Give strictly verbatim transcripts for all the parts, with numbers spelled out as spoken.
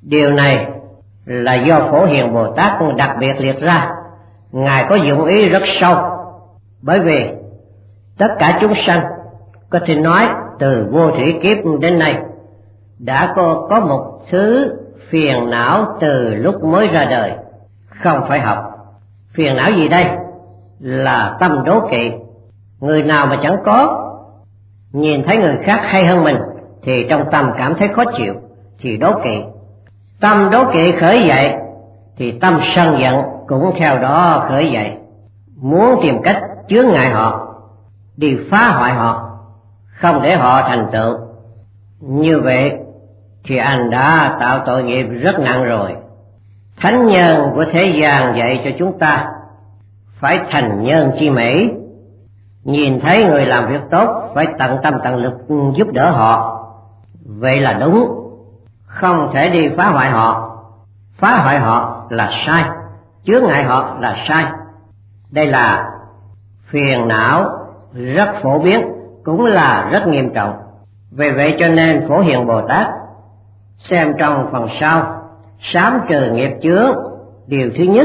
Điều này là do Phổ Hiền Bồ Tát đặc biệt liệt ra. Ngài có dụng ý rất sâu, bởi vì tất cả chúng sanh, có thể nói từ vô thủy kiếp đến nay, đã có, có một thứ phiền não từ lúc mới ra đời, không phải học. Phiền não gì đây? Là tâm đố kỵ. Người nào mà chẳng có, nhìn thấy người khác hay hơn mình thì trong tâm cảm thấy khó chịu, thì đố kỵ. Tâm đố kỵ khởi dậy thì tâm sân giận cũng theo đó khởi dậy, muốn tìm cách chướng ngại họ, đi phá hoại họ, không để họ thành tựu. Như vậy thì anh đã tạo tội nghiệp rất nặng rồi. Thánh nhân của thế gian dạy cho chúng ta phải thành nhân chi mỹ, nhìn thấy người làm việc tốt phải tận tâm tận lực giúp đỡ họ. Vậy là đúng, không thể đi phá hoại họ. Phá hoại họ là sai, chướng ngại họ là sai. Đây là phiền não rất phổ biến, cũng là rất nghiêm trọng. Vì vậy cho nên Phổ Hiền Bồ Tát xem trong phần sau sám trừ nghiệp chướng, điều thứ nhất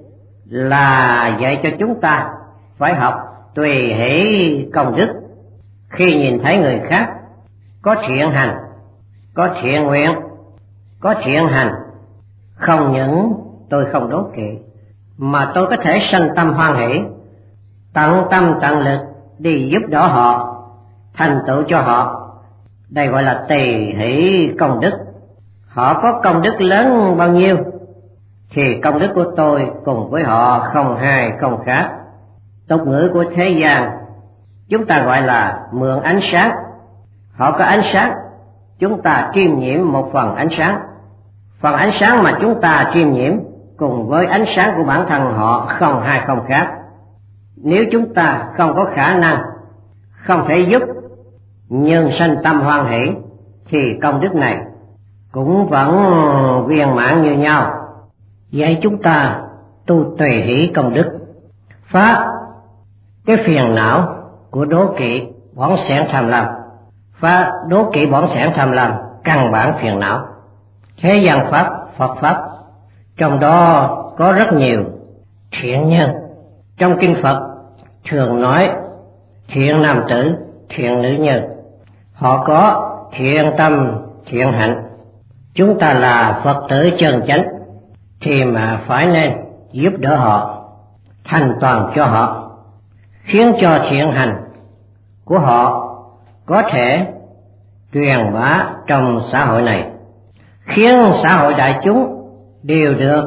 là dạy cho chúng ta phải học tùy hỷ công đức. Khi nhìn thấy người khác có thiện hành, có thiện nguyện, có thiện hành, không những tôi không đố kỵ, mà tôi có thể sanh tâm hoan hỷ, tận tâm tận lực đi giúp đỡ họ, thành tựu cho họ. Đây gọi là tùy hỷ công đức. Họ có công đức lớn bao nhiêu thì công đức của tôi cùng với họ không hai không khác. Tục ngữ của thế gian chúng ta gọi là mượn ánh sáng. Họ có ánh sáng, chúng ta chiêm nhiễm một phần ánh sáng. Phần ánh sáng mà chúng ta chiêm nhiễm cùng với ánh sáng của bản thân họ không hai không khác. Nếu chúng ta không có khả năng, không thể giúp, nhưng sanh tâm hoan hỷ, thì công đức này cũng vẫn viên mãn như nhau. Vậy chúng ta tu tùy hỷ công đức, phá cái phiền não của đố kỵ, bỏng sẻn tham lam. Phá đố kỵ bỏng sẻn tham lam, căn bản phiền não. Thế gian pháp, Phật pháp, trong đó có rất nhiều thiện nhân. Trong kinh Phật thường nói thiện nam tử, thiện nữ nhân. Họ có thiện tâm, thiện hạnh. Chúng ta là Phật tử chân chánh thì mà phải nên giúp đỡ họ, thành toàn cho họ, khiến cho thiện hành của họ có thể truyền bá trong xã hội này, khiến xã hội đại chúng đều được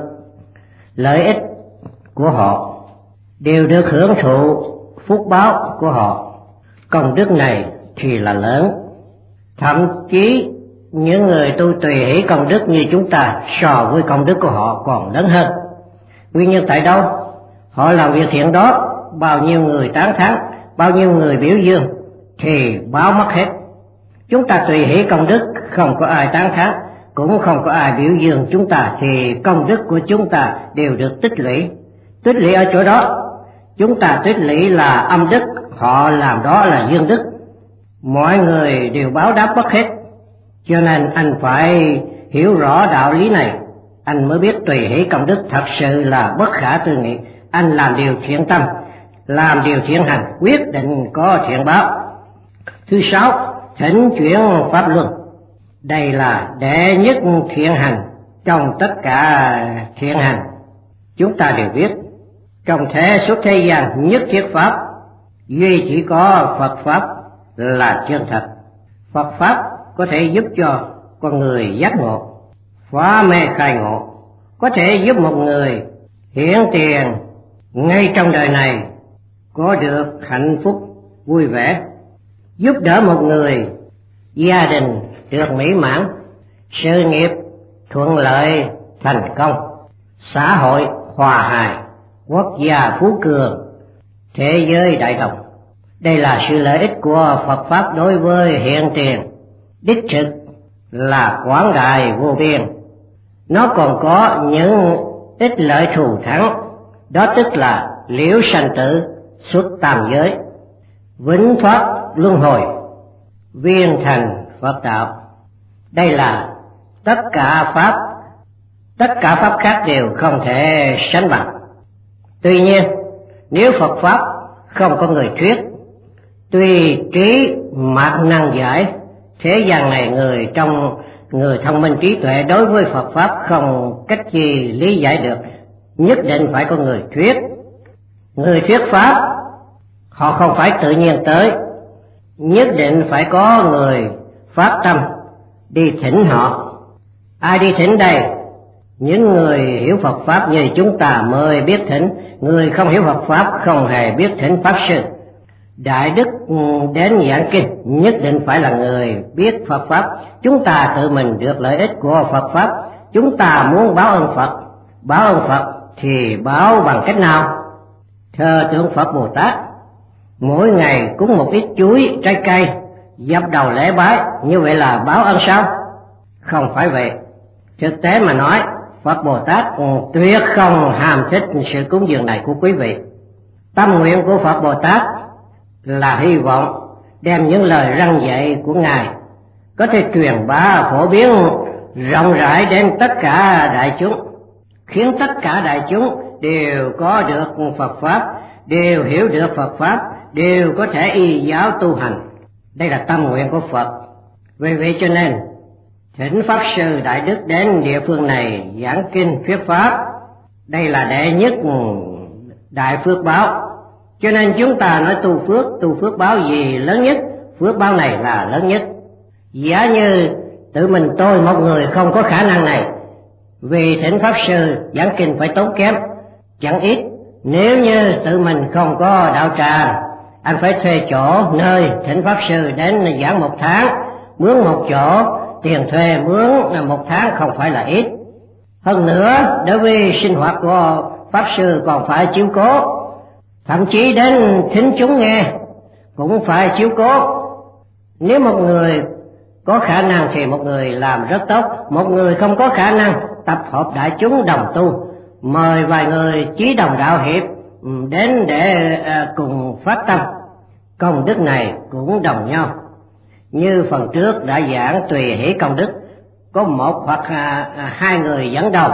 lợi ích của họ, đều được hưởng thụ phúc báo của họ. Công đức này thì là lớn. Thậm chí những người tu tùy hỷ công đức như chúng ta so với công đức của họ còn lớn hơn. Nguyên nhân tại đâu? Họ làm việc thiện đó, bao nhiêu người tán thán, bao nhiêu người biểu dương thì báo mất hết. Chúng ta tùy hỷ công đức, không có ai tán thán, cũng không có ai biểu dương chúng ta, thì công đức của chúng ta đều được tích lũy. Tích lũy ở chỗ đó, chúng ta tích lũy là âm đức, họ làm đó là dương đức. Mọi người đều báo đáp mất hết. Cho nên anh phải hiểu rõ đạo lý này, anh mới biết tùy hỷ công đức thật sự là bất khả tư nghị. Anh làm điều thiện tâm, làm điều thiện hành, quyết định có thiện báo. Thứ sáu, thỉnh chuyển pháp luân. Đây là đệ nhất thiện hành trong tất cả thiện hành. Chúng ta đều biết, trong thế xuất thế gian nhất thiết pháp, duy chỉ có Phật pháp là chân thật. Phật pháp có thể giúp cho con người giác ngộ, phá mê khai ngộ, có thể giúp một người hiển tiền ngay trong đời này có được hạnh phúc vui vẻ, giúp đỡ một người gia đình được mỹ mãn, sự nghiệp thuận lợi thành công, xã hội hòa hài, quốc gia phú cường, thế giới đại đồng. Đây là sự lợi ích của Phật pháp đối với hiện tiền, đích thực là quảng đại vô biên. Nó còn có những ích lợi thù thắng, đó tức là liễu sanh tử, xuất tam giới, vĩnh thoát luân hồi, viên thành Phật đạo. Đây là tất cả pháp tất cả pháp khác đều không thể sánh bằng. Tuy nhiên, nếu Phật Pháp không có người thuyết, tuy trí mạt năng giải, thế gian này người trong người thông minh trí tuệ đối với Phật Pháp không cách gì lý giải được, nhất định phải có người thuyết. Người thuyết Pháp, họ không phải tự nhiên tới, nhất định phải có người phát tâm đi thỉnh họ. Ai đi thỉnh đây? Những người hiểu Phật Pháp như chúng ta mới biết thỉnh, người không hiểu Phật Pháp không hề biết thỉnh Pháp Sư. Đại đức đến giảng kinh nhất định phải là người biết Phật Pháp. Chúng ta tự mình được lợi ích của Phật Pháp, chúng ta muốn báo ơn Phật. Báo ơn Phật thì báo bằng cách nào? Thờ tượng Phật Bồ Tát, mỗi ngày cúng một ít chuối, trái cây, dập đầu lễ bái, như vậy là báo ơn sao? Không phải vậy. Thực tế mà nói, Phật Bồ Tát tuyệt không hàm thích sự cúng dường này của quý vị. Tâm nguyện của Phật Bồ Tát là hy vọng đem những lời răn dạy của Ngài có thể truyền bá phổ biến rộng rãi đến tất cả đại chúng, khiến tất cả đại chúng đều có được Phật Pháp, đều hiểu được Phật Pháp, đều có thể y giáo tu hành. Đây là tâm nguyện của Phật. Vì vậy cho nên thỉnh Pháp Sư Đại Đức đến địa phương này giảng kinh thuyết Pháp, đây là đệ nhất đại phước báo. Cho nên chúng ta nói tu phước, tu phước báo gì lớn nhất? Phước báo này là lớn nhất. Giả như tự mình tôi một người không có khả năng này, vì thỉnh Pháp Sư giảng kinh phải tốn kém, chẳng ít. Nếu như tự mình không có đạo tràng, anh phải thuê chỗ nơi thỉnh Pháp Sư đến giảng một tháng, mướn một chỗ, tiền thuê mướn một tháng không phải là ít. Hơn nữa, đối với sinh hoạt của Pháp Sư còn phải chiếu cố, thậm chí đến thính chúng nghe cũng phải chiếu cố. Nếu một người có khả năng thì một người làm rất tốt, một người không có khả năng tập hợp đại chúng đồng tu, mời vài người chí đồng đạo hiệp đến để cùng phát tâm, công đức này cũng đồng nhau. Như phần trước đã giảng tùy hỷ công đức, có một hoặc hai người dẫn đầu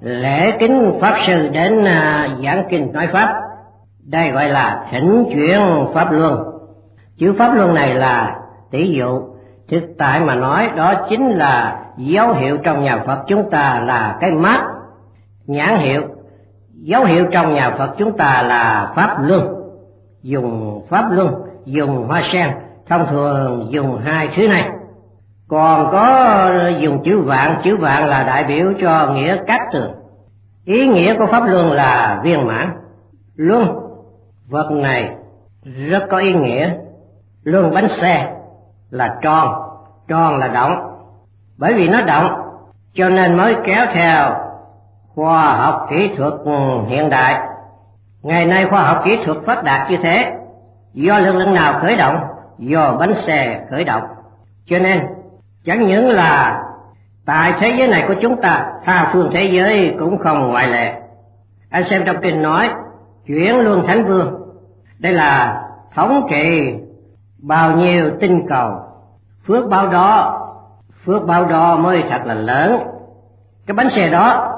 lễ kính Pháp Sư đến giảng kinh nói Pháp, đây gọi là thỉnh chuyển Pháp Luân. Chữ Pháp Luân này là tỷ dụ, thực tại mà nói đó chính là dấu hiệu trong nhà Phật chúng ta là cái mác, nhãn hiệu. Dấu hiệu trong nhà Phật chúng ta là Pháp Luân, dùng Pháp Luân, dùng hoa sen, thông thường dùng hai thứ này. Còn có dùng chữ vạn, chữ vạn là đại biểu cho nghĩa cát tường. Ý nghĩa của Pháp Luân là viên mãn. Luân, vật này rất có ý nghĩa. Luân bánh xe là tròn, tròn là động. Bởi vì nó động cho nên mới kéo theo khoa học kỹ thuật hiện đại. Ngày nay khoa học kỹ thuật phát đạt như thế, do lực lượng nào khởi động? Do bánh xe khởi động. Cho nên chẳng những là tại thế giới này của chúng ta, tha phương thế giới cũng không ngoại lệ. Anh xem trong kinh nói chuyển luân thánh vương, đây là thống trị bao nhiêu tinh cầu, phước báo đó, phước báo đó mới thật là lớn. Cái bánh xe đó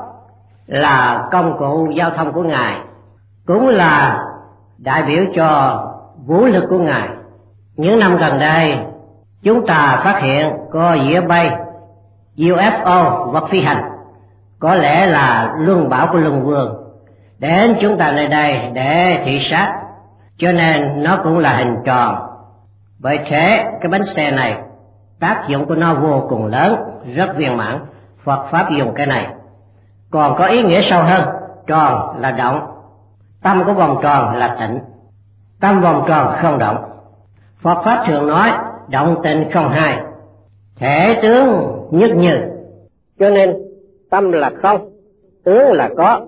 là công cụ giao thông của Ngài, cũng là đại biểu cho vũ lực của Ngài. Những năm gần đây chúng ta phát hiện có dĩa bay u ép o, vật phi hành, có lẽ là luân bảo của Luân Vương đến chúng ta nơi đây để thị sát, cho nên nó cũng là hình tròn. Bởi thế cái bánh xe này tác dụng của nó vô cùng lớn, rất viên mãn. Phật Pháp dùng cái này. Còn có ý nghĩa sâu hơn, tròn là động, tâm của vòng tròn là tịnh, tâm vòng tròn không động. Phật Pháp thường nói động tịnh không hai, thể tướng nhất như. Cho nên tâm là không, tướng là có.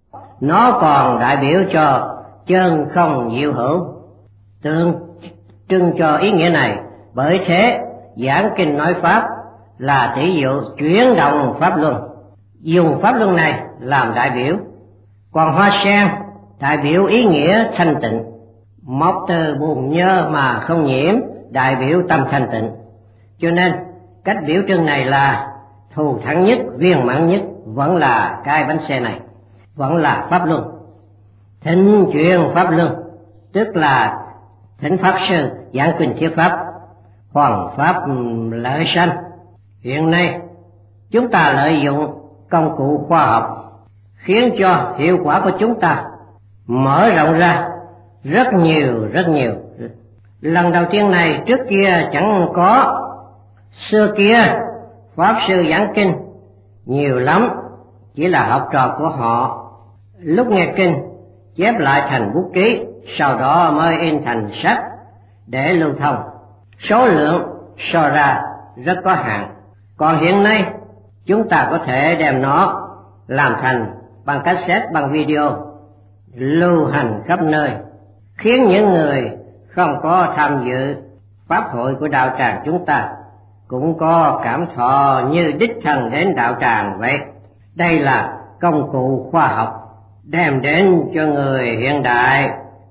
Nó còn đại biểu cho chân không diệu hữu, tượng trưng cho ý nghĩa này. Bởi thế giảng kinh nói Pháp là tỷ dụ chuyển động Pháp Luân, dùng Pháp Luân này làm đại biểu. Còn hoa sen đại biểu ý nghĩa thanh tịnh, mọc từ bùn nhơ mà không nhiễm, đại biểu tâm thanh tịnh. Cho nên cách biểu trưng này là thù thắng nhất, viên mãn nhất. vẫn là cái bánh xe này, vẫn là pháp luân. Thịnh truyền pháp luân tức là thỉnh pháp sư giảng kinh thuyết pháp, hoàn pháp lợi sanh. Hiện nay chúng ta lợi dụng công cụ khoa học khiến cho hiệu quả của chúng ta mở rộng ra rất nhiều rất nhiều. Lần đầu tiên này trước kia chẳng có, xưa kia pháp sư giảng kinh nhiều lắm, chỉ là học trò của họ lúc nghe kinh chép lại thành bút ký, sau đó mới in thành sách để lưu thông. Số lượng so ra rất có hạn. Còn hiện nay chúng ta có thể đem nó làm thành bằng cassette, bằng video, lưu hành khắp nơi, khiến những người không có tham dự pháp hội của đạo tràng chúng ta cũng có cảm thọ như đích thân đến đạo tràng vậy. Đây là công cụ khoa học đem đến cho người hiện đại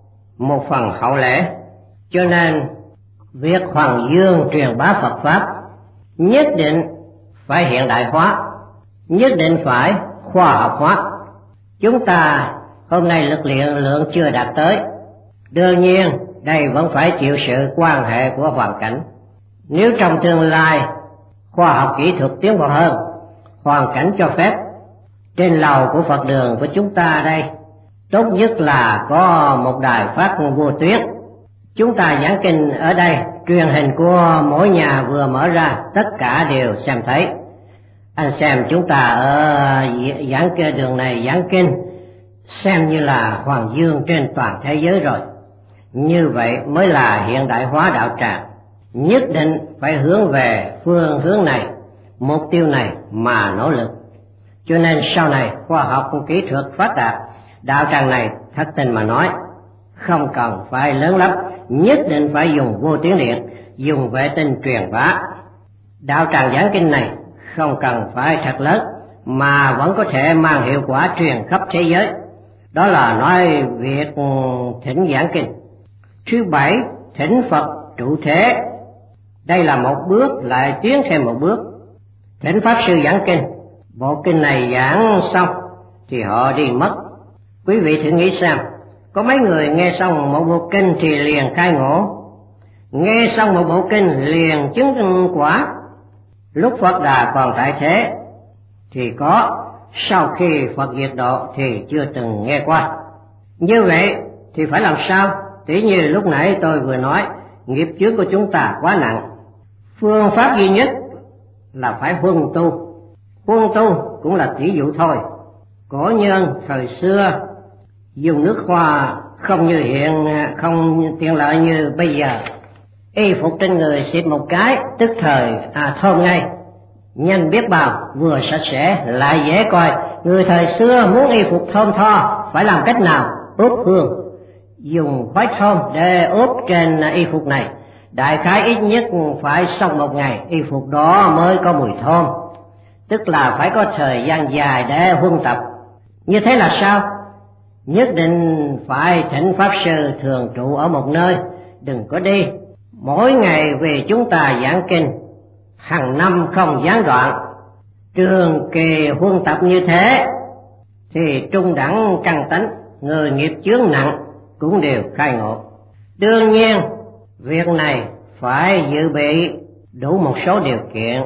một phần hậu lễ. Cho nên việc Hoàng Dương truyền bá Phật Pháp nhất định phải hiện đại hóa, nhất định phải khoa học hóa. Chúng ta hôm nay lực lượng chưa đạt tới, đương nhiên đây vẫn phải chịu sự quan hệ của hoàn cảnh. Nếu trong tương lai khoa học kỹ thuật tiến bộ hơn, hoàn cảnh cho phép, trên lầu của Phật đường của chúng ta đây tốt nhất là có một đài phát vô tuyến. Chúng ta giảng kinh ở đây, truyền hình của mỗi nhà vừa mở ra, tất cả đều xem thấy. Anh xem chúng ta ở giảng kinh đường này giảng kinh xem như là Hoàng Dương trên toàn thế giới rồi. Như vậy mới là hiện đại hóa đạo tràng. Nhất định phải hướng về phương hướng này, mục tiêu này mà nỗ lực. Cho nên sau này khoa học kỹ thuật phát đạt, đạo tràng này thật tình mà nói không cần phải lớn lắm, nhất định phải dùng vô tuyến điện, dùng vệ tinh truyền bá. Đạo tràng giảng kinh này không cần phải thật lớn mà vẫn có thể mang hiệu quả truyền khắp thế giới. Đó là nói việc thỉnh giảng kinh. Thứ bảy, thỉnh Phật trụ thế. Đây là một bước lại tiến thêm một bước. Thỉnh pháp sư giảng kinh, bộ kinh này giảng xong thì họ đi mất. Quý vị thử nghĩ xem, có mấy người nghe xong một bộ kinh thì liền khai ngộ, nghe xong một bộ kinh liền chứng quả. Lúc Phật Đà còn tại thế thì có, sau khi Phật diệt độ thì chưa từng nghe qua. Như vậy thì phải làm sao? Tỉ như lúc nãy tôi vừa nói, nghiệp chướng của chúng ta quá nặng. Phương pháp duy nhất là phải huân tu. Huân tu cũng là tỷ dụ thôi. Cổ nhân thời xưa dùng nước hoa không như hiện, không tiện lợi như bây giờ. Y phục trên người xịt một cái tức thời à thơm ngay, nhanh biết bao, vừa sạch sẽ lại dễ coi. Người thời xưa muốn y phục thơm tho phải làm cách nào? Ướp hương, dùng khói thơm để ướp trên y phục này. Đại khái ít nhất phải xong một ngày y phục đó mới có mùi thơm, tức là phải có thời gian dài để huân tập. Như thế là sao? Nhất định phải thỉnh pháp sư thường trụ ở một nơi, đừng có đi. Mỗi ngày về chúng ta giảng kinh, hàng năm không gián đoạn, trường kỳ huân tập như thế thì trung đẳng căn tánh, người nghiệp chướng nặng cũng đều khai ngộ. Đương nhiên việc này phải dự bị đủ một số điều kiện.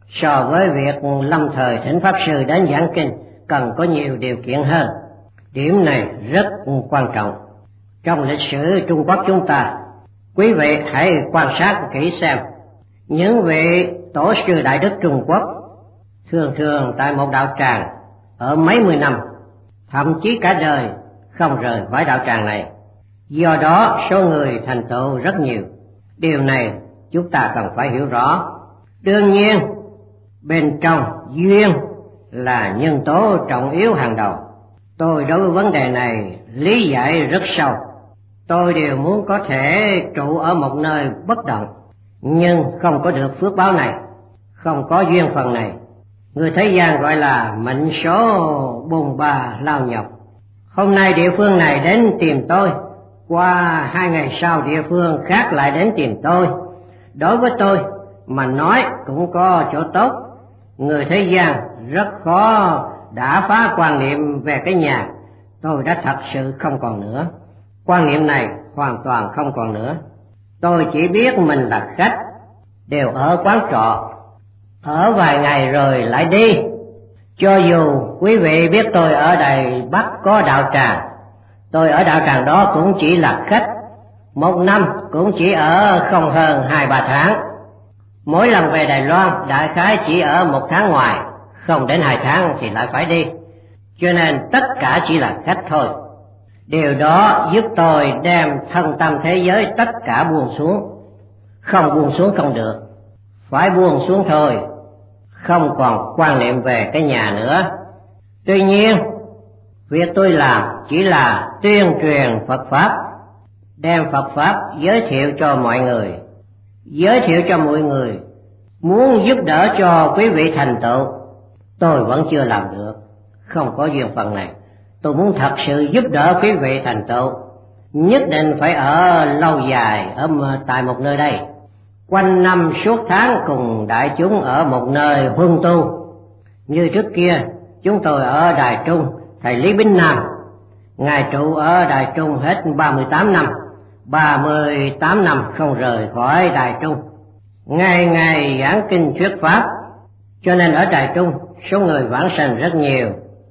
So với việc lâm thời thỉnh pháp sư đến giảng kinh cần có nhiều điều kiện hơn. Điểm này rất quan trọng. Trong lịch sử Trung Quốc chúng ta, quý vị hãy quan sát kỹ xem, những vị tổ sư Đại Đức Trung Quốc thường thường tại một đạo tràng ở mấy mươi năm, thậm chí cả đời không rời khỏi đạo tràng này. Do đó số người thành tựu rất nhiều. Điều này chúng ta cần phải hiểu rõ. Đương nhiên bên trong duyên là nhân tố trọng yếu hàng đầu. Tôi đối với vấn đề này lý giải rất sâu. Tôi đều muốn có thể trụ ở một nơi bất động, nhưng không có được phước báo này, không có duyên phần này. Người thế gian gọi là mệnh số bồn ba lao nhọc. Hôm nay địa phương này đến tìm tôi, qua hai ngày sau địa phương khác lại đến tìm tôi. Đối với tôi mà nói cũng có chỗ tốt. Người thế gian rất khó đã phá quan niệm về cái nhà. Tôi đã thật sự không còn nữa. Quan niệm này hoàn toàn không còn nữa. Tôi chỉ biết mình là khách, đều ở quán trọ, ở vài ngày rồi lại đi. Cho dù quý vị biết tôi ở Đài Bắc có đạo tràng, tôi ở đạo tràng đó cũng chỉ là khách, một năm cũng chỉ ở không hơn hai ba tháng. Mỗi lần về Đài Loan đại khái chỉ ở một tháng ngoài, không đến hai tháng thì lại phải đi. Cho nên tất cả chỉ là khách thôi. Điều đó giúp tôi đem thân tâm thế giới tất cả buông xuống. Không buông xuống không được, phải buông xuống thôi, không còn quan niệm về cái nhà nữa. Tuy nhiên, việc tôi làm chỉ là tuyên truyền Phật Pháp, đem Phật Pháp giới thiệu cho mọi người, giới thiệu cho mọi người, muốn giúp đỡ cho quý vị thành tựu. Tôi vẫn chưa làm được, không có duyên phận này. Tôi muốn thật sự giúp đỡ quý vị thành tựu, nhất định phải ở lâu dài ở tại một nơi đây, quanh năm suốt tháng cùng đại chúng ở một nơi huân tu. Như trước kia chúng tôi ở Đài Trung, thầy Lý Bính Nam, ngài trụ ở Đài Trung hết ba mươi tám năm, ba mươi tám năm không rời khỏi Đài Trung, ngày ngày giảng kinh thuyết pháp, cho nên ở Đài Trung số người vãng sanh rất nhiều.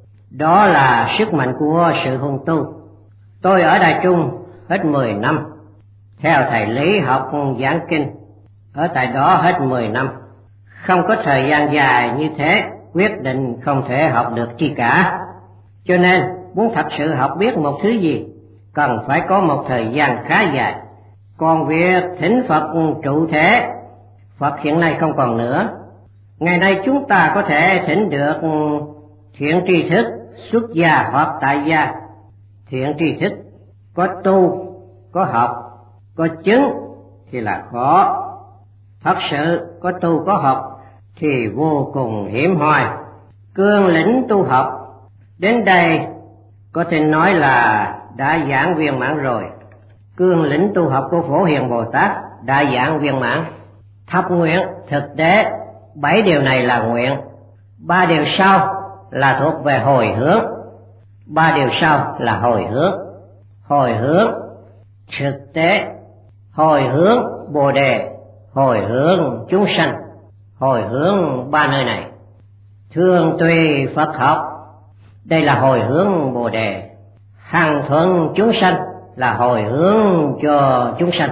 Đó là sức mạnh của sự huân tu. Tôi ở Đài Trung hết mười năm, theo thầy Lý học giảng kinh, ở tại đó hết mười năm. Không có thời gian dài như thế, quyết định không thể học được chi cả. Cho nên muốn thật sự học biết một thứ gì, cần phải có một thời gian khá dài. Còn việc thỉnh Phật trụ thể, Phật hiện nay không còn nữa. Ngày nay chúng ta có thể thỉnh được thiện tri thức, xuất gia hoặc tại gia. Thiện tri thức có tu, có học, có chứng thì là khó. Thật sự có tu có học thì vô cùng hiếm hoi. Cương lĩnh tu học đến đây có thể nói là đã giảng viên mãn rồi. Cương lĩnh tu học của Phổ Hiền Bồ Tát đã giảng viên mãn. Thập nguyện thực tế bảy điều này là nguyện, ba điều sau là thuộc về hồi hướng. Ba điều sau là hồi hướng. Hồi hướng thực tế, hồi hướng Bồ Đề, hồi hướng chúng sanh, hồi hướng ba nơi này. Thường tùy Phật học, đây là hồi hướng Bồ Đề. Hằng thuận chúng sanh là hồi hướng cho chúng sanh.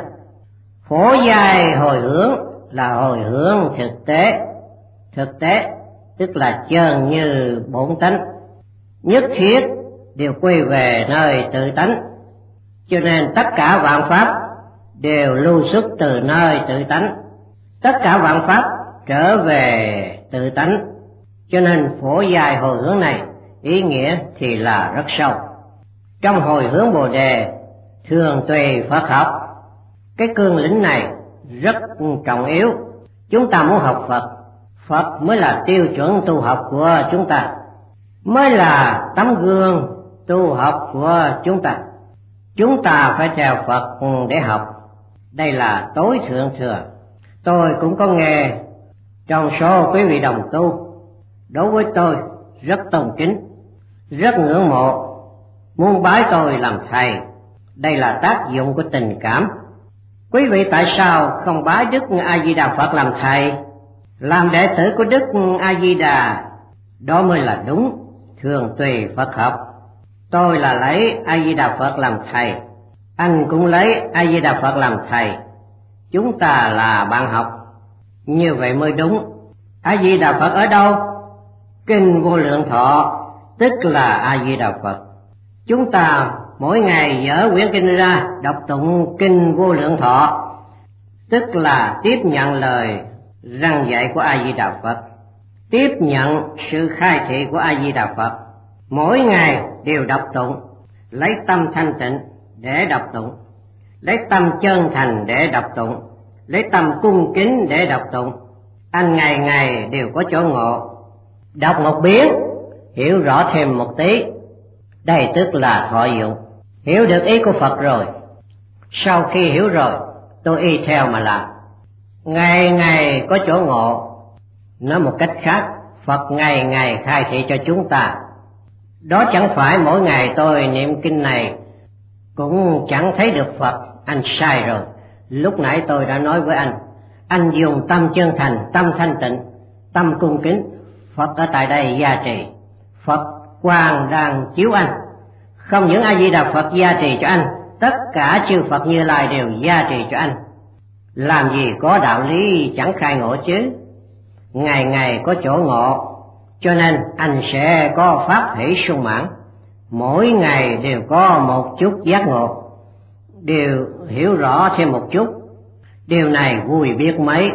Phổ dài hồi hướng là hồi hướng thực tế. Thực tế tức là chân như bổn tánh, nhất thiết đều quay về nơi tự tánh. Cho nên tất cả vạn pháp đều lưu xuất từ nơi tự tánh, tất cả vạn pháp trở về tự tánh. Cho nên phổ dài hồi hướng này ý nghĩa thì là rất sâu. Trong hồi hướng Bồ Đề thường tùy Phật học, cái cương lĩnh này rất trọng yếu. Chúng ta muốn học Phật, Phật mới là tiêu chuẩn tu học của chúng ta, mới là tấm gương tu học của chúng ta. Chúng ta phải theo Phật để học, đây là tối thượng thừa. Tôi cũng có nghe trong số quý vị đồng tu, đối với tôi rất tôn kính, rất ngưỡng mộ, muốn bái tôi làm thầy. Đây là tác dụng của tình cảm. Quý vị tại sao không bái Đức A Di Đà Phật làm thầy, làm đệ tử của Đức A Di Đà? Đó mới là đúng. Thường tùy Phật học. Tôi là lấy A Di Đà Phật làm thầy, anh cũng lấy A Di Đà Phật làm thầy. Chúng ta là bạn học, như vậy mới đúng. A Di Đà Phật ở đâu? Kinh Vô Lượng Thọ tức là A Di Đà Phật. Chúng ta mỗi ngày dở quyển kinh ra đọc tụng Kinh Vô Lượng Thọ, tức là tiếp nhận lời răn dạy của A Di Đà Phật, tiếp nhận sự khai thị của A Di Đà Phật. Mỗi ngày đều đọc tụng, lấy tâm thanh tịnh để đọc tụng, lấy tâm chân thành để đọc tụng, lấy tâm cung kính để đọc tụng. Anh ngày ngày đều có chỗ ngộ, đọc một biến hiểu rõ thêm một tí, đây tức là thọ dụng. Hiểu được ý của Phật rồi, sau khi hiểu rồi tôi y theo mà làm, ngày ngày có chỗ ngộ. Nói một cách khác, Phật ngày ngày khai thị cho chúng ta. Đó chẳng phải mỗi ngày tôi niệm kinh này cũng chẳng thấy được Phật. Anh sai rồi. Lúc nãy tôi đã nói với anh, anh dùng tâm chân thành, tâm thanh tịnh, tâm cung kính, Phật ở tại đây gia trì. Phật quang đang chiếu anh. Không những A Di Đà Phật gia trì cho anh, tất cả chư Phật Như Lai đều gia trì cho anh. Làm gì có đạo lý chẳng khai ngộ chứ. Ngày ngày có chỗ ngộ, cho nên anh sẽ có pháp hỷ sung mãn. Mỗi ngày đều có một chút giác ngộ, đều hiểu rõ thêm một chút. Điều này vui biết mấy.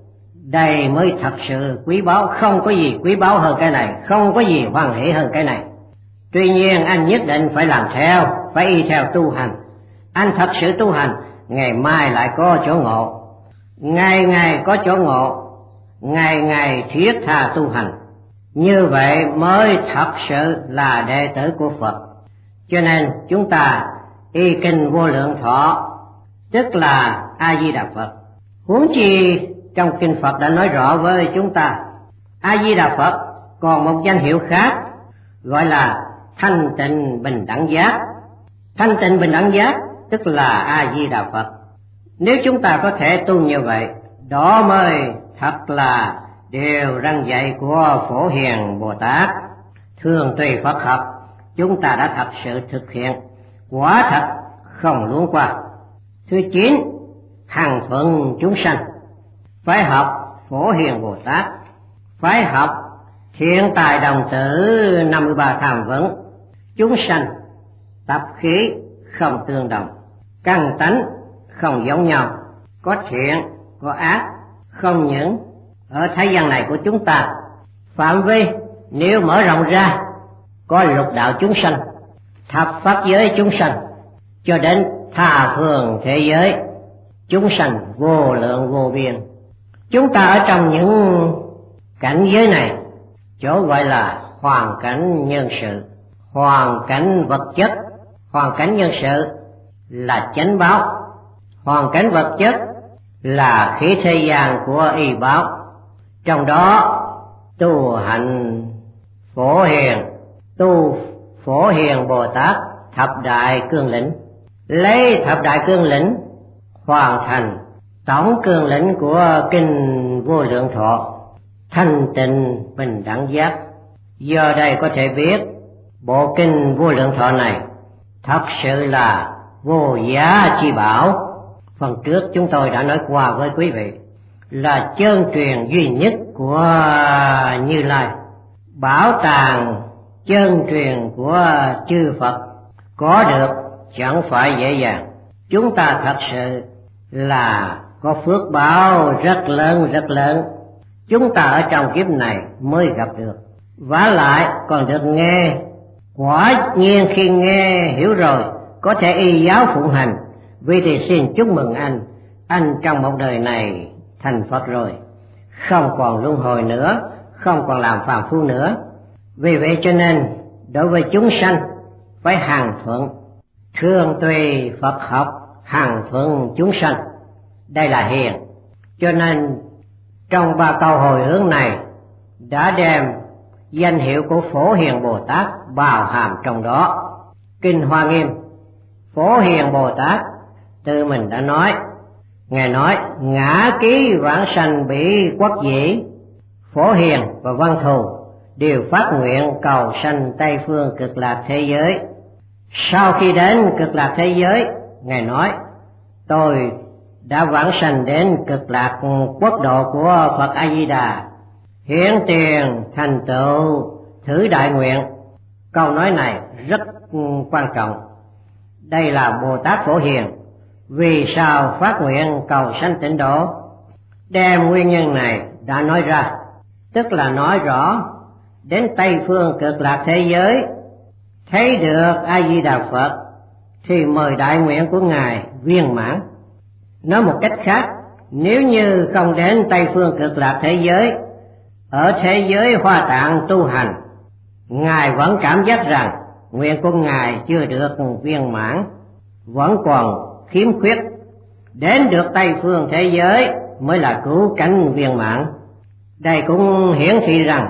Đây mới thật sự quý báu. Không có gì quý báu hơn cái này, không có gì hoan hỷ hơn cái này. Tuy nhiên anh nhất định phải làm theo, phải y theo tu hành. Anh thật sự tu hành, ngày mai lại có chỗ ngộ. Ngày ngày có chỗ ngộ, ngày ngày thiết tha tu hành. Như vậy mới thật sự là đệ tử của Phật. Cho nên chúng ta y kinh Vô Lượng Thọ, tức là A Di Đà Phật. Huống chi trong kinh Phật đã nói rõ với chúng ta, A Di Đà Phật còn một danh hiệu khác, gọi là thanh tịnh bình đẳng giác. Thanh tịnh bình đẳng giác tức là A Di Đà Phật. Nếu chúng ta có thể tu như vậy, đó mới thật là điều răn dạy của Phổ Hiền Bồ Tát. Thường tùy Phật học, chúng ta đã thật sự thực hiện, quả thật không luống qua. Thứ chín, hằng thuận chúng sanh. Phải học Phổ Hiền Bồ Tát, phải học Thiện Tài Đồng Tử năm mươi ba tham vấn. Chúng sanh tập khí không tương đồng, căn tánh không giống nhau, có thiện có ác. Không những ở thế gian này của chúng ta, phạm vi nếu mở rộng ra, có lục đạo chúng sanh, thập pháp giới chúng sanh, cho đến tha phương thế giới chúng sanh vô lượng vô biên. Chúng ta ở trong những cảnh giới này, chỗ gọi là hoàn cảnh nhân sự, hoàn cảnh vật chất. Hoàn cảnh nhân sự là chánh báo, hoàn cảnh vật chất là khí thế gian của y báo. Trong đó tu hành Phổ Hiền, tu Phổ Hiền Bồ Tát thập đại cương lĩnh, lấy thập đại cương lĩnh hoàn thành tổng cương lĩnh của kinh Vô Lượng Thọ, thanh tịnh bình đẳng giác. Giờ đây có thể biết bộ kinh Vô Lượng Thọ này thật sự là vô giá chi bảo. Phần trước chúng tôi đã nói qua với quý vị, là chân truyền duy nhất của Như Lai, bảo tàng chân truyền của chư Phật. Có được chẳng phải dễ dàng. Chúng ta thật sự là có phước báo rất lớn rất lớn. Chúng ta ở trong kiếp này mới gặp được, vả lại còn được nghe. Quả nhiên khi nghe hiểu rồi, có thể y giáo phụng hành. Vì thì xin chúc mừng anh, anh trong một đời này thành Phật rồi, không còn luân hồi nữa, không còn làm phàm phu nữa. Vì vậy cho nên đối với chúng sanh phải hằng thuận, thường tùy Phật học, hằng thuận chúng sanh. Đây là hiền. Cho nên trong ba câu hồi hướng này đã đem danh hiệu của Phổ Hiền Bồ Tát bao hàm trong đó. Kinh Hoa Nghiêm, Phổ Hiền Bồ Tát tự mình đã nói, Ngài nói ngã ký vãng sanh bị quốc dĩ, Phổ Hiền và Văn Thù đều phát nguyện cầu sanh Tây Phương Cực Lạc thế giới. Sau khi đến Cực Lạc thế giới, Ngài nói tôi đã vãng sanh đến Cực Lạc quốc độ của Phật A Di Đà, hiển tiền thành tựu thử đại nguyện. Câu nói này rất quan trọng. Đây là Bồ Tát Phổ Hiền vì sao phát nguyện cầu sanh tịnh độ, đem nguyên nhân này đã nói ra, tức là nói rõ đến Tây Phương Cực Lạc thế giới thấy được A Di Đà Phật thì mời đại nguyện của Ngài viên mãn. Nói một cách khác, nếu như không đến Tây Phương Cực Lạc thế giới, ở thế giới Hoa Tạng tu hành, Ngài vẫn cảm giác rằng nguyện của Ngài chưa được viên mãn, vẫn còn khiếm khuyết. Đến được Tây Phương thế giới mới là cứu cánh viên mãn. Đây cũng hiển thị rằng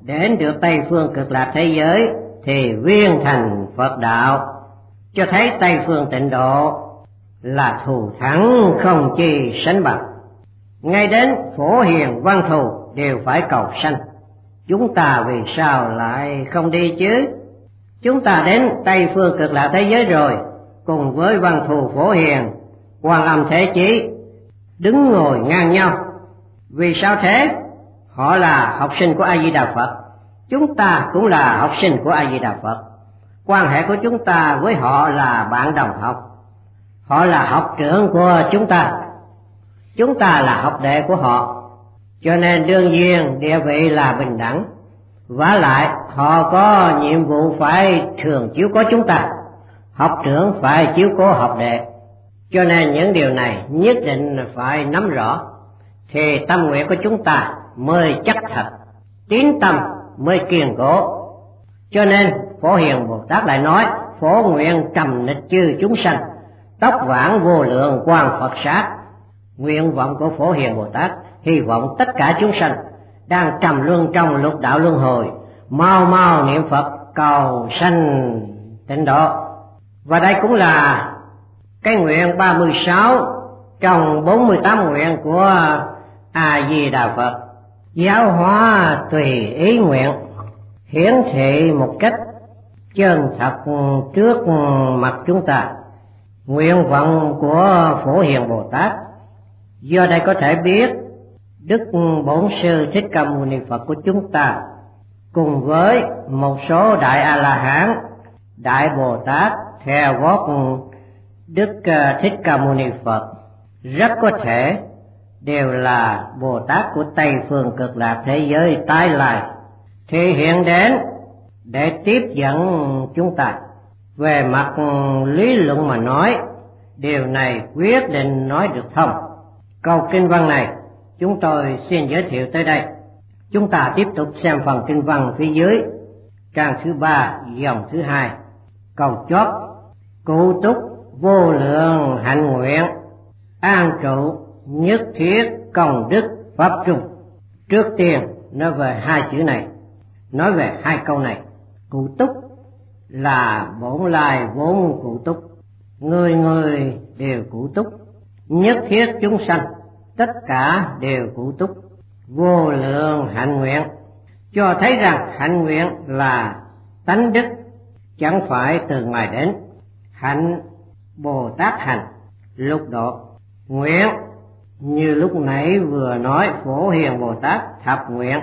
đến được Tây Phương Cực Lạc thế giới thì viên thành Phật đạo, cho thấy Tây Phương Tịnh Độ là thù thắng không chi sánh bằng. Ngay đến Phổ Hiền Văn Thù đều phải cầu sanh, chúng ta vì sao lại không đi chứ? Chúng ta đến Tây Phương Cực Lạc thế giới rồi, cùng với Văn Thù, Phổ Hiền, Quan Âm, Thế Chí đứng ngồi ngang nhau. Vì sao thế? Họ là học sinh của A Di Đà Phật, chúng ta cũng là học sinh của A Di Đà Phật. Quan hệ của chúng ta với họ là bạn đồng học, họ là học trưởng của chúng ta, chúng ta là học đệ của họ, cho nên đương nhiên địa vị là bình đẳng. Vả lại họ có nhiệm vụ phải thường chiếu cố chúng ta, học trưởng phải chiếu cố học đệ, cho nên những điều này nhất định phải nắm rõ, thì tâm nguyện của chúng ta mới chắc thật, tín tâm mới kiên cố. Cho nên Phổ Hiền Bồ Tát lại nói: phổ nguyện trầm nịch chư chúng sanh, tóc vãng vô lượng quang Phật sát. Nguyện vọng của Phổ Hiền Bồ Tát hy vọng tất cả chúng sanh đang trầm luân trong lục đạo luân hồi mau mau niệm Phật cầu sanh tịnh độ. Và đây cũng là cái nguyện ba mươi sáu trong bốn mươi tám nguyện của A Di Đà Phật. Giáo hóa tùy ý nguyện, hiển thị một cách chân thật trước mặt chúng ta. Nguyện vọng của Phổ Hiền Bồ Tát do đây có thể biết Đức Bổn Sư Thích Ca Mâu Ni Phật của chúng ta cùng với một số Đại A-la-hán, Đại Bồ Tát theo gót Đức Thích Ca Mâu Ni Phật rất có thể đều là Bồ Tát của Tây Phương Cực Lạc thế giới tái lai, thì hiện đến để tiếp dẫn chúng ta. Về mặt lý luận mà nói, điều này quyết định nói được thông. Câu kinh văn này chúng tôi xin giới thiệu tới đây. Chúng ta tiếp tục xem phần kinh văn phía dưới, trang thứ ba, dòng thứ hai, câu chót: cụ túc vô lượng hạnh nguyện, an trụ nhất thiết công đức pháp trung. Trước tiên nói về hai chữ này, nói về hai câu này. Cụ túc là bổn lai vốn cụ túc, người người đều cụ túc, nhất thiết chúng sanh tất cả đều cụ túc, vô lượng hạnh nguyện, cho thấy rằng hạnh nguyện là tánh đức, chẳng phải từ ngoài đến. Hạnh Bồ Tát hành, lục độ. Nguyện như lúc nãy vừa nói, Phổ Hiền Bồ Tát thập nguyện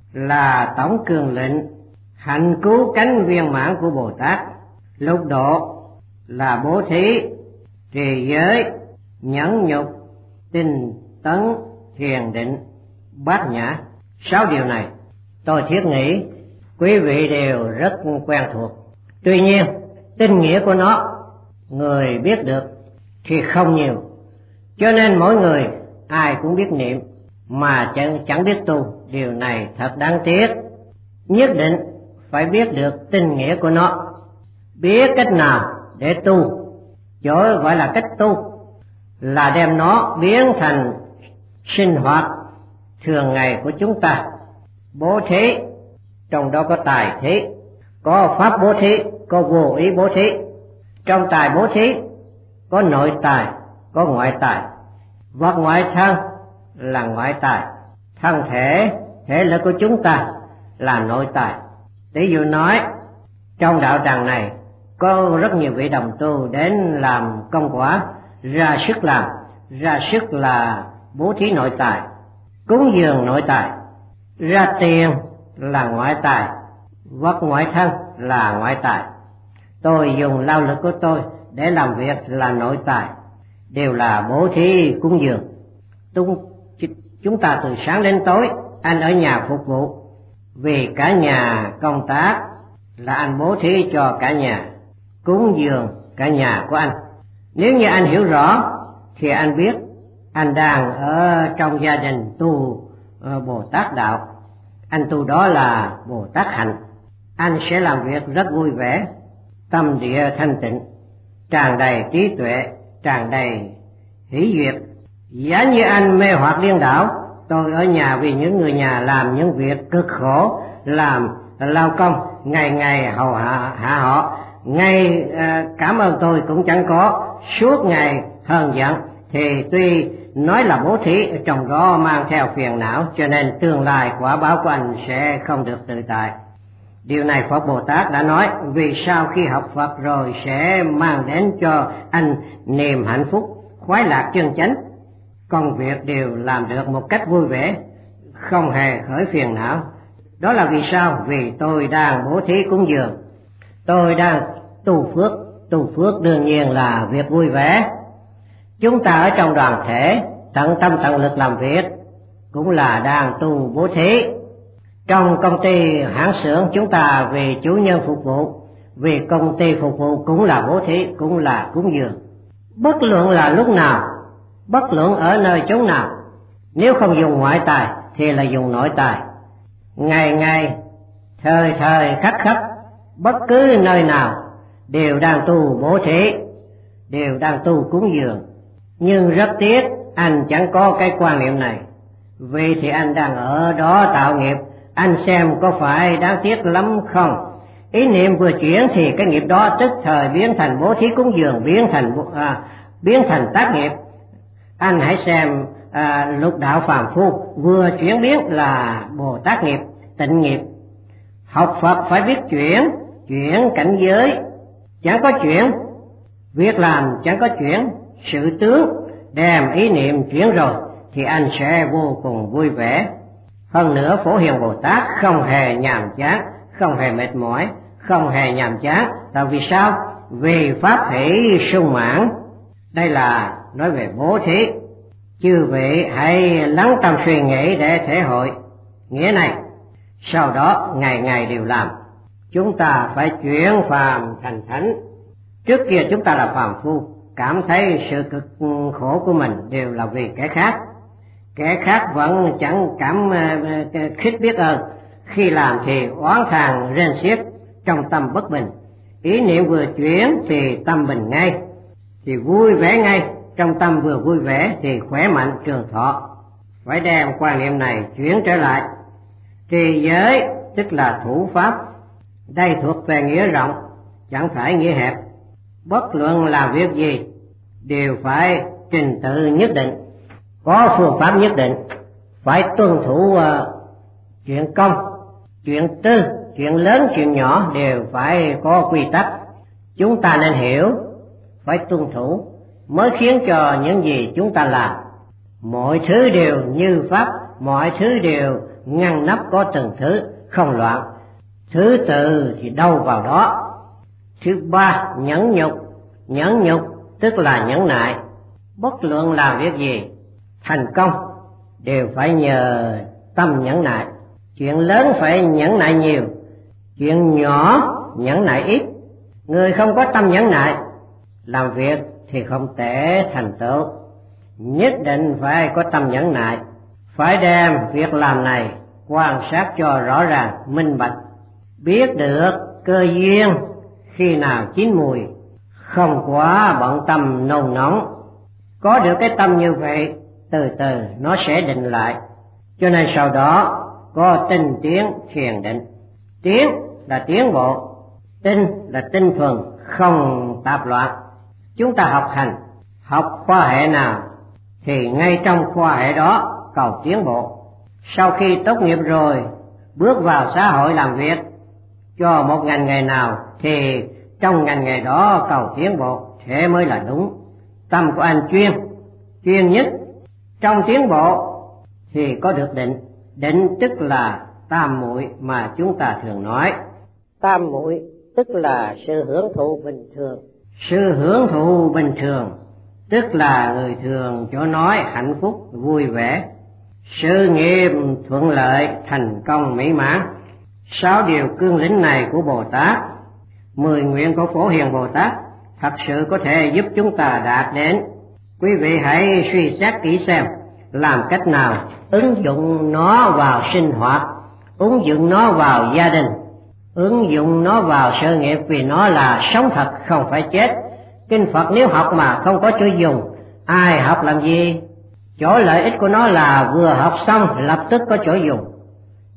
là tổng cương lệnh, hạnh cứu cánh viên mãn của Bồ Tát. Lục độ là bố thí, trì giới, nhẫn nhục, tinh tấn, thiền định, bát nhã. Sáu điều này tôi thiết nghĩ quý vị đều rất quen thuộc. Tuy nhiên tinh nghĩa của nó người biết được thì không nhiều, cho nên mỗi người ai cũng biết niệm mà chẳng, chẳng biết tu. Điều này thật đáng tiếc. Nhất định phải biết được tinh nghĩa của nó, biết cách nào để tu. Chỗ gọi là cách tu là đem nó biến thành sinh hoạt thường ngày của chúng ta. Bố thí, trong đó có tài thí, có pháp bố thí, có vô ý bố thí. Trong tài bố thí có nội tài, có ngoại tài. Vật ngoại thân là ngoại tài, thân thể, thể lực của chúng ta là nội tài. Ví dụ nói, trong đạo tràng này có rất nhiều vị đồng tu đến làm công quả, ra sức làm, ra sức là bố thí nội tài, cúng dường nội tài. Ra tiền là ngoại tài, vật ngoại thân là ngoại tài. Tôi dùng lao lực của tôi để làm việc là nội tài, đều là bố thí cúng dường. Chúng ta từ sáng đến tối anh ở nhà phục vụ, vì cả nhà công tác là anh bố thí cho cả nhà, cúng dường cả nhà của anh. Nếu như anh hiểu rõ thì anh biết anh đang ở trong gia đình tu Bồ Tát đạo, anh tu đó là Bồ Tát hạnh. Anh sẽ làm việc rất vui vẻ, tâm địa thanh tịnh, tràn đầy trí tuệ, tràn đầy hỷ duyệt. Giả như anh mê hoặc điên đảo, tôi ở nhà vì những người nhà làm những việc cực khổ làm lao công, ngày ngày hầu hạ, hạ họ, ngày à, cảm ơn tôi cũng chẳng có, suốt ngày hờn giận, thì tuy nói là bố thí, trong đó mang theo phiền não, cho nên tương lai quả báo của anh sẽ không được tự tại. Điều này Phật Bồ Tát đã nói, vì sau khi học Phật rồi sẽ mang đến cho anh niềm hạnh phúc, khoái lạc chân chánh, công việc đều làm được một cách vui vẻ, không hề khởi phiền não. Đó là vì sao? Vì tôi đang bố thí cúng dường, tôi đang tu phước. Tu phước đương nhiên là việc vui vẻ. Chúng ta ở trong đoàn thể tận tâm tận lực làm việc cũng là đang tu bố thí. Trong công ty hãng xưởng chúng ta vì chủ nhân phục vụ, vì công ty phục vụ cũng là bố thí, cũng là cúng dường. Bất luận là lúc nào, bất luận ở nơi chốn nào, nếu không dùng ngoại tài thì là dùng nội tài. Ngày ngày, thời thời khắc khắc, bất cứ nơi nào đều đang tu bố thí, đều đang tu cúng dường. Nhưng rất tiếc anh chẳng có cái quan niệm này, vì thì anh đang ở đó tạo nghiệp. Anh xem có phải đáng tiếc lắm không? Ý niệm vừa chuyển thì cái nghiệp đó tức thời biến thành bố thí cúng dường, biến thành à, biến thành tác nghiệp. Anh hãy xem à, lục đạo phàm phu vừa chuyển biến là Bồ Tát nghiệp, tịnh nghiệp. Học Phật phải biết chuyển, chuyển cảnh giới, chẳng có chuyển, việc làm chẳng có chuyển, sự tướng đem ý niệm chuyển rồi thì anh sẽ vô cùng vui vẻ. Hơn nữa Phổ Hiền Bồ Tát không hề nhàm chán, không hề mệt mỏi, không hề nhàm chán. Tại vì sao? Vì pháp hỷ sung mãn. Đây là nói về bố thí. Chư vị hãy lắng tâm suy nghĩ để thể hội nghĩa này, sau đó ngày ngày đều làm. Chúng ta phải chuyển phàm thành thánh. Trước kia chúng ta là phàm phu, cảm thấy sự cực khổ của mình đều là vì kẻ khác. Kẻ khác vẫn chẳng cảm khích biết ơn, khi làm thì oán thàn rên xiết, trong tâm bất bình. Ý niệm vừa chuyển thì tâm bình ngay, thì vui vẻ ngay. Trong tâm vừa vui vẻ thì khỏe mạnh trường thọ. Phải đem quan niệm này chuyển trở lại. Trì giới tức là thủ pháp, đây thuộc về nghĩa rộng, chẳng phải nghĩa hẹp. Bất luận làm việc gì đều phải trình tự nhất định, có phương pháp nhất định, phải tuân thủ uh, chuyện công, chuyện tư, chuyện lớn, chuyện nhỏ đều phải có quy tắc. Chúng ta nên hiểu, phải tuân thủ mới khiến cho những gì chúng ta làm, mọi thứ đều như pháp, mọi thứ đều ngăn nắp có từng thứ, không loạn. Thứ tự thì đâu vào đó. Thứ ba, nhẫn nhục. Nhẫn nhục tức là nhẫn nại. Bất luận làm việc gì, thành công đều phải nhờ tâm nhẫn nại. Chuyện lớn phải nhẫn nại nhiều, chuyện nhỏ nhẫn nại ít. Người không có tâm nhẫn nại, làm việc thì không thể thành tựu. Nhất định phải có tâm nhẫn nại, phải đem việc làm này quan sát cho rõ ràng, minh bạch, biết được cơ duyên khi nào chín mùi, không quá bận tâm nôn nóng. Có được cái tâm như vậy, từ từ nó sẽ định lại. Cho nên sau đó có tinh tiến thiền định. Tiến là tiến bộ, tinh là tinh thuần, không tạp loạn. Chúng ta học hành, học khoa hệ nào thì ngay trong khoa hệ đó cầu tiến bộ. Sau khi tốt nghiệp rồi, bước vào xã hội làm việc cho một ngành nghề nào thì trong ngành nghề đó cầu tiến bộ, thế mới là đúng. Tâm của anh chuyên, chuyên nhất. Trong tiến bộ thì có được định. Định tức là tam muội mà chúng ta thường nói. Tam muội tức là sự hưởng thụ bình thường. Sự hưởng thụ bình thường tức là người thường chỗ nói hạnh phúc, vui vẻ, sự nghiệp thuận lợi, thành công mỹ mãn. Sáu điều cương lĩnh này của Bồ Tát, mười nguyện của Phổ Hiền Bồ Tát thật sự có thể giúp chúng ta đạt đến. Quý vị hãy suy xét kỹ xem làm cách nào ứng dụng nó vào sinh hoạt, ứng dụng nó vào gia đình, ứng dụng nó vào sự nghiệp, vì nó là sống thật, không phải chết. Kinh Phật nếu học mà không có chỗ dùng, ai học làm gì? Chỗ lợi ích của nó là vừa học xong lập tức có chỗ dùng.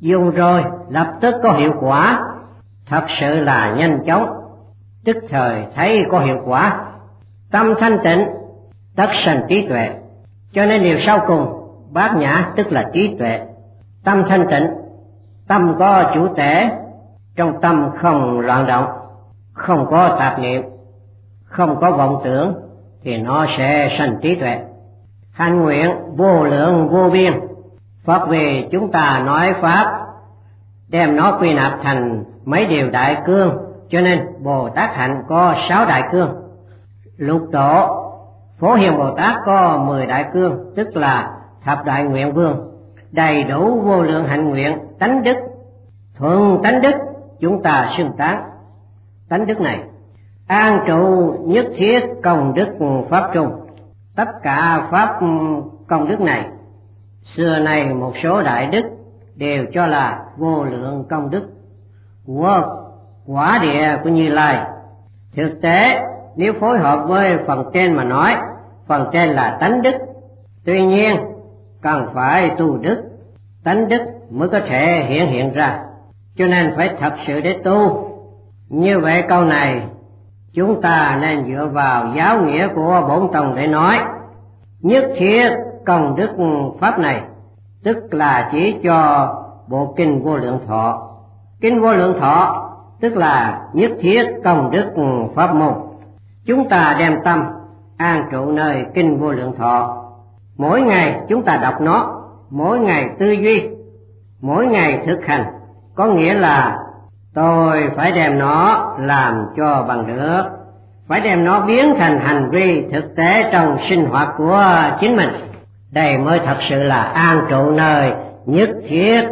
dùng rồi lập tức có hiệu quả, thật sự là nhanh chóng, tức thời thấy có hiệu quả. Tâm thanh tịnh tất sanh trí tuệ, cho nên điều sau cùng bát nhã tức là trí tuệ. Tâm thanh tịnh, tâm có chủ tể, trong tâm không loạn động, không có tạp niệm, không có vọng tưởng, thì nó sẽ sanh trí tuệ. Hành nguyện vô lượng vô biên. Phật vì chúng ta nói pháp, đem nó quy nạp thành mấy điều đại cương, cho nên Bồ Tát hạnh có sáu đại cương. Lục độ Phổ Hiền Bồ Tát có mười đại cương, tức là thập đại nguyện vương, đầy đủ vô lượng hạnh nguyện tánh đức. Thuận tánh đức chúng ta xưng tán. Tánh đức này an trụ nhất thiết công đức pháp trung. Tất cả pháp công đức này, xưa nay một số đại đức đều cho là vô lượng công đức của quả địa của Như Lai. Thực tế nếu phối hợp với phần trên mà nói, phần trên là tánh đức, tuy nhiên cần phải tu đức, tánh đức mới có thể hiện hiện ra, cho nên phải thật sự để tu. Như vậy câu này chúng ta nên dựa vào giáo nghĩa của Bổn Tông để nói. Nhất thiết công đức pháp này tức là chỉ cho bộ kinh Vô Lượng Thọ. Kinh Vô Lượng Thọ tức là nhất thiết công đức pháp môn. Chúng ta đem tâm an trụ nơi kinh Vô Lượng Thọ, mỗi ngày chúng ta đọc nó, mỗi ngày tư duy, mỗi ngày thực hành, có nghĩa là tôi phải đem nó làm cho bằng được, phải đem nó biến thành hành vi thực tế trong sinh hoạt của chính mình. Đây mới thật sự là an trụ nơi nhất thiết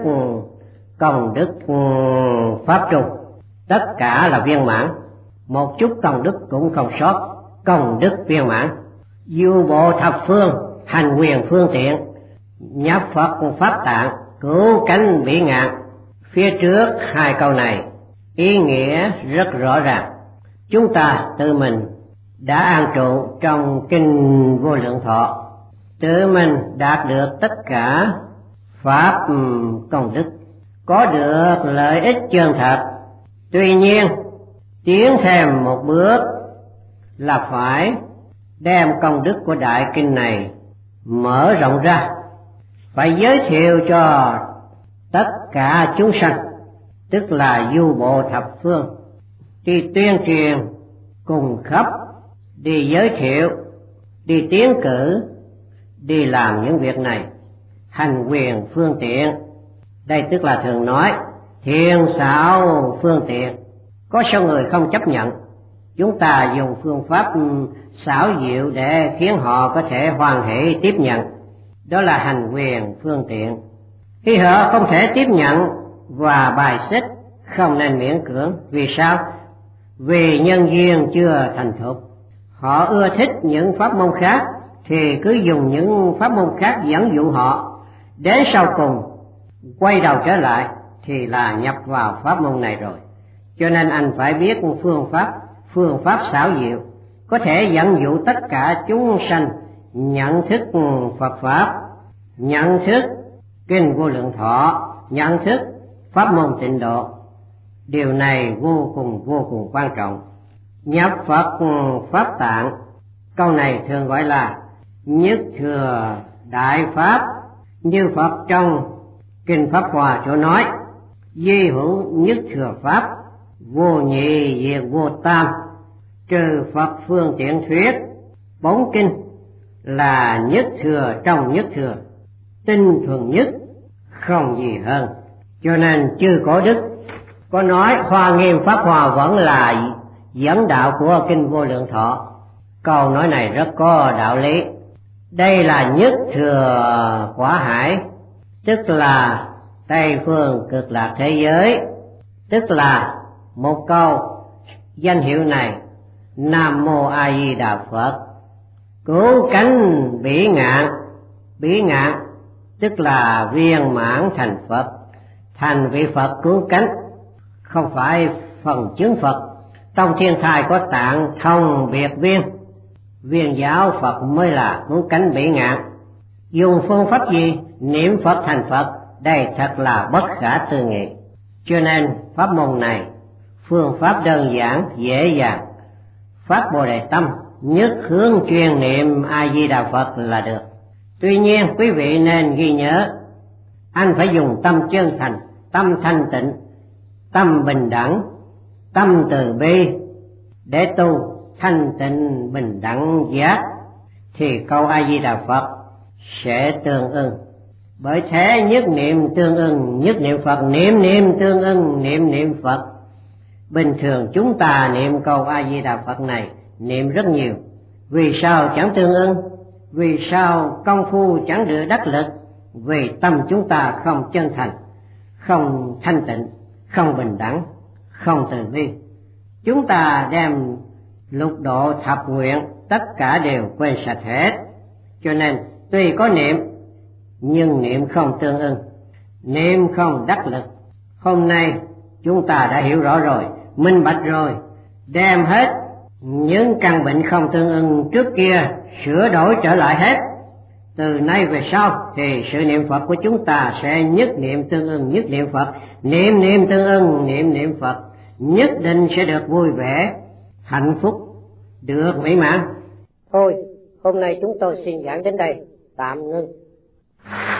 công đức pháp trung. Tất cả là viên mãn, một chút công đức cũng không sót, công đức viên mãn. Du bộ thập phương, hành quyền phương tiện, nhập Phật pháp tạng, cứu cánh bỉ ngạn. Phía trước hai câu này ý nghĩa rất rõ ràng. Chúng ta tự mình đã an trụ trong kinh Vô Lượng Thọ, tự mình đạt được tất cả pháp công đức, có được lợi ích chân thật. Tuy nhiên tiến thêm một bước là phải đem công đức của đại kinh này mở rộng ra, phải giới thiệu cho tất cả chúng sanh, tức là du bộ thập phương, đi tuyên truyền cùng khắp, đi giới thiệu, đi tiến cử, đi làm những việc này. Hành quyền phương tiện, đây tức là thường nói thiện xảo phương tiện. Có số người không chấp nhận, chúng ta dùng phương pháp xảo diệu để khiến họ có thể hoan hỷ tiếp nhận, đó là hành quyền phương tiện. Khi họ không thể tiếp nhận và bài xích, không nên miễn cưỡng. Vì sao? Vì nhân duyên chưa thành thục. Họ ưa thích những pháp môn khác thì cứ dùng những pháp môn khác dẫn dụ họ, đến sau cùng quay đầu trở lại thì là nhập vào pháp môn này rồi. Cho nên anh phải biết phương pháp, phương pháp xảo diệu, có thể dẫn dụ tất cả chúng sanh nhận thức Phật pháp, nhận thức kinh Vô Lượng Thọ, nhận thức pháp môn Tịnh Độ. Điều này vô cùng vô cùng quan trọng. Nhập Phật pháp tạng, câu này thường gọi là nhất thừa đại pháp. Như Phật trong kinh Pháp Hòa chỗ nói, di hữu nhất thừa pháp, vô nhị diệt vô tam, trừ Phật phương tiện thuyết. Bốn kinh là nhất thừa trong nhất thừa, tinh thuần nhất, không gì hơn. Cho nên chư Cổ Đức có nói Hoa Nghiêm Pháp Hòa vẫn là dẫn đạo của kinh Vô Lượng Thọ. Câu nói này rất có đạo lý. Đây là nhất thừa quả hải, tức là Tây phương cực lạc thế giới, tức là một câu danh hiệu này, Nam Mô A Di Đà Phật, cứu cánh bỉ ngạn. Bỉ ngạn tức là viên mãn thành Phật, thành vị Phật cứu cánh, không phải phần chứng Phật. Trong thiên thai có tạng thông biệt viên, viên giáo Phật mới là cứu cánh bỉ ngạn. Dùng phương pháp gì? Niệm Phật thành Phật, đây thật là bất khả tư nghị. Cho nên pháp môn này, phương pháp đơn giản, dễ dàng, phát Bồ Đề tâm, nhất hướng truyền niệm A Di Đà Phật là được. Tuy nhiên quý vị nên ghi nhớ, anh phải dùng tâm chân thành, tâm thanh tịnh, tâm bình đẳng, tâm từ bi để tu thanh tịnh bình đẳng giác, thì câu A Di Đà Phật sẽ tương ưng. Bởi thế nhất niệm tương ưng, nhất niệm Phật, niệm niệm tương ưng, niệm niệm Phật. Bình thường chúng ta niệm câu A Di Đà Phật này niệm rất nhiều. Vì sao chẳng tương ưng? Vì sao công phu chẳng được đắc lực? Vì tâm chúng ta không chân thành, không thanh tịnh, không bình đẳng, không từ bi. Chúng ta đem lục độ thập nguyện tất cả đều quên sạch hết. Cho nên tuy có niệm nhưng niệm không tương ưng, niệm không đắc lực. Hôm nay chúng ta đã hiểu rõ rồi, minh bạch rồi, đem hết những căn bệnh không tương ưng trước kia sửa đổi trở lại hết. Từ nay về sau thì sự niệm Phật của chúng ta sẽ nhất niệm tương ưng, nhất niệm Phật, niệm niệm tương ưng, niệm niệm Phật, nhất định sẽ được vui vẻ, hạnh phúc, được mỹ mãn. Thôi, hôm nay chúng tôi xin giảng đến đây, tạm ngưng.